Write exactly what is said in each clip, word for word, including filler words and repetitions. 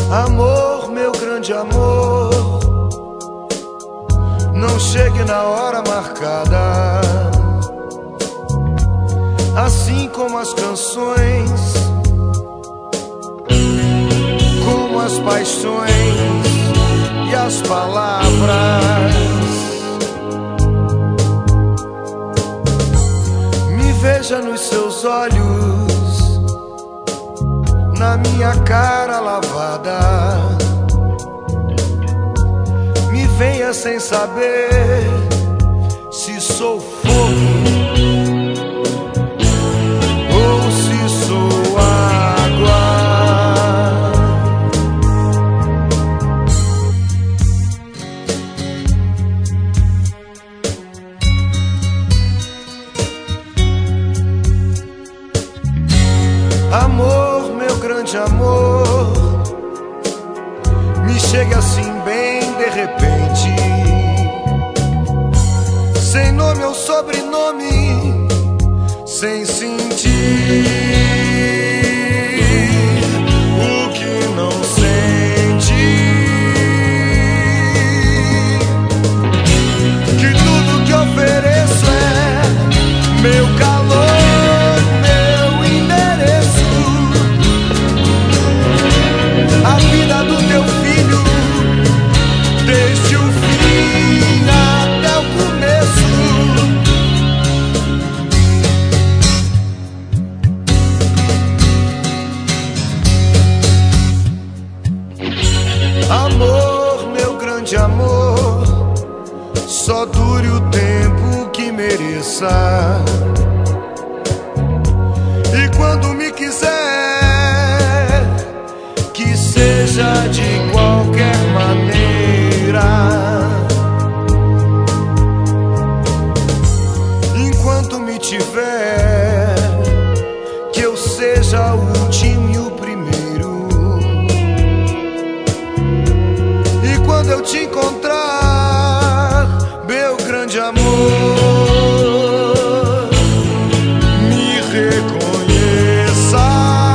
Amor, meu grande amor, não chegue na hora marcada. Assim como as canções, como as paixões e as palavras. Me veja nos seus olhos, na minha cara lavada. Me venha sem saber se sou fogo ou se sou água. Amor, meu grande amor, me chega assim bem de repente, sem nome ou sobrenome, sem sentir o que não sente. Que tudo que ofereço é meu calor, a vida do teu filho, desde o fim até o começo. Amor, meu grande amor, só dure o tempo que mereça. E quando me quiser, que seja de qualquer maneira. Enquanto me tiver, que eu seja o último e o primeiro. E quando eu te encontrar, meu grande amor, me reconheça.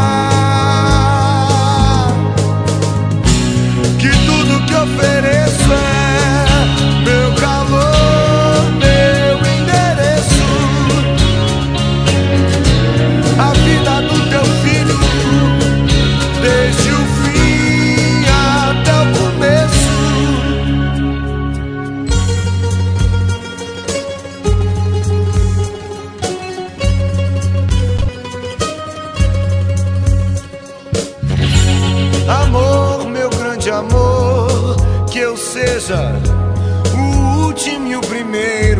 Ofereço é meu calor, meu endereço, a vida do teu filho, desde o fim até o começo. Amor, meu grande amor, que eu seja o último e o primeiro.